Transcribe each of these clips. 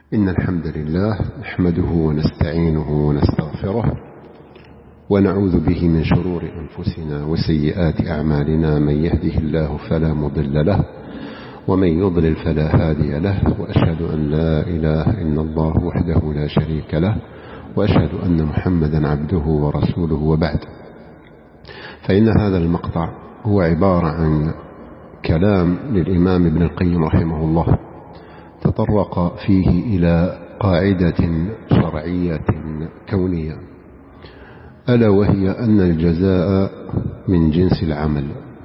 إن الحمد لله نحمده ونستعينه ونستغفره ونعوذ به من شرور أنفسنا وسيئات أعمالنا. من يهده الله فلا مضل له ومن يضلل فلا هادي له، وأشهد أن لا إله إلا الله وحده لا شريك له، وأشهد أن محمدا عبده ورسوله. وبعد، فإن هذا المقطع هو عبارة عن كلام للإمام ابن القيم رحمه الله، تطرق فيه إلى قاعدة شرعية كونية، ألا وهي أن الجزاء من جنس العمل.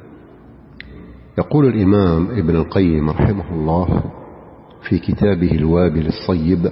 يقول الإمام ابن القيم رحمه الله في كتابه الوابل الصيب: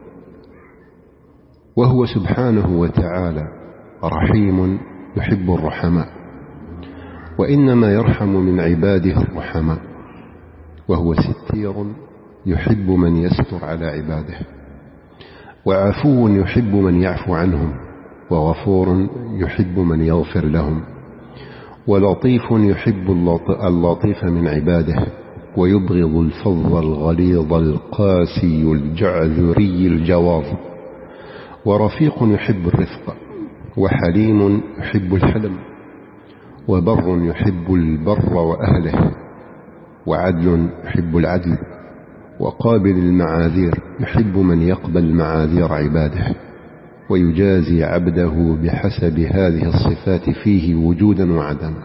وهو سبحانه وتعالى رحيم يحب الرحماء، وإنما يرحم من عباده الرحماء، وهو ستير يحب من يستر على عباده، وعفو يحب من يعفو عنهم، وغفور يحب من يغفر لهم، ولطيف يحب اللطيف من عباده، ويبغض الفظ الغليظ القاسي الجعذري الجواظ، ورفيق يحب الرفق، وحليم يحب الحلم، وبر يحب البر وأهله، وعدل يحب العدل، وقابل المعاذير يحب من يقبل معاذير عباده، ويجازي عبده بحسب هذه الصفات فيه وجودا وعدما.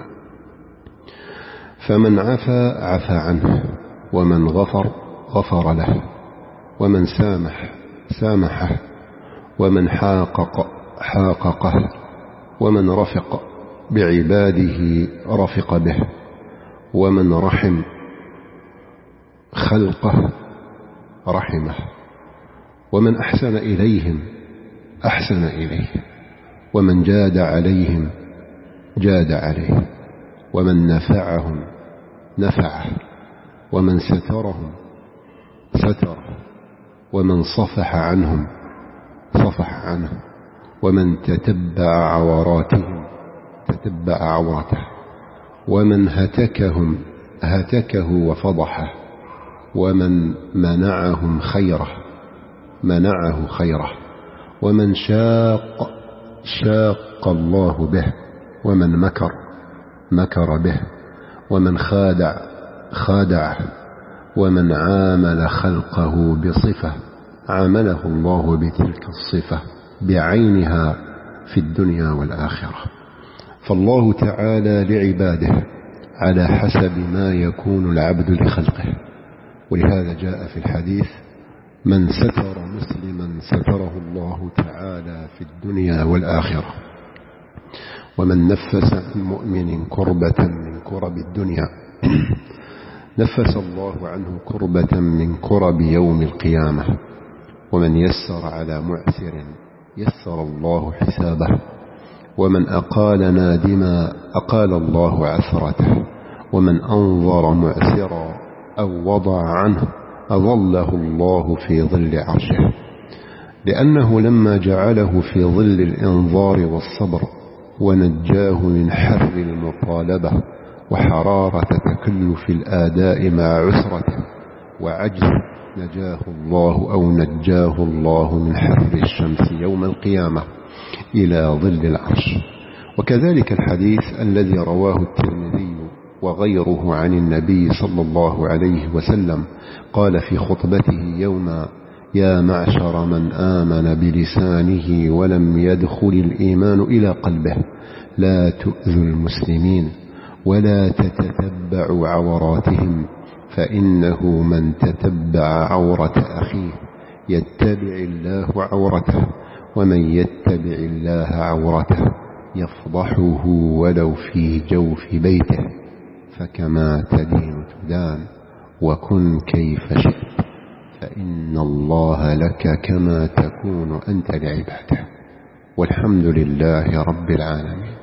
فمن عفا عفا عنه، ومن غفر غفر له، ومن سامح سامحه، ومن حاقق حاققه، ومن رفق بعباده رفق به، ومن رحم خلقه رحمه، ومن أحسن إليهم أحسن إليه، ومن جاد عليهم جاد عليه، ومن نفعهم نفعه، ومن سترهم ستره، ومن صفح عنهم صفح عنه، ومن تتبع عوراتهم تتبع عورته، ومن هتكهم هتكه وفضحه، ومن منعهم خيره منعه خيره، ومن شاق شاق الله به، ومن مكر مكر به، ومن خادع خادعه، ومن عامل خلقه بصفة عامله الله بتلك الصفة بعينها في الدنيا والآخرة. فالله تعالى لعباده على حسب ما يكون العبد لخلقه، ولهذا جاء في الحديث: من ستر مسلما ستره الله تعالى في الدنيا والآخرة، ومن نفس عن مؤمن كربة من كرب الدنيا نفس الله عنه كربة من كرب يوم القيامة، ومن يسر على معسر يسر الله حسابه، ومن أقال نادما أقال الله عثرته، ومن أنظر معسرا أو وضع عنه أظله الله في ظل عرشه، لأنه لما جعله في ظل الإنظار والصبر ونجاه من حر المطالبة وحرارة تكلف الآداء مع عسرته وعجز، نجاه الله من حر الشمس يوم القيامة إلى ظل العرش. وكذلك الحديث الذي رواه الترمذي وغيره عن النبي صلى الله عليه وسلم، قال في خطبته يوم: يا معشر من آمن بلسانه ولم يدخل الإيمان إلى قلبه، لا تؤذوا المسلمين ولا تتتبعوا عوراتهم، فإنه من تتبع عورة أخيه يتبع الله عورته، ومن يتبع الله عورته يفضحه ولو في جوف بيته، فكما تدين تدان، وكن كيف شئت، فإن الله لك كما تكون أنت لعباده. والحمد لله رب العالمين.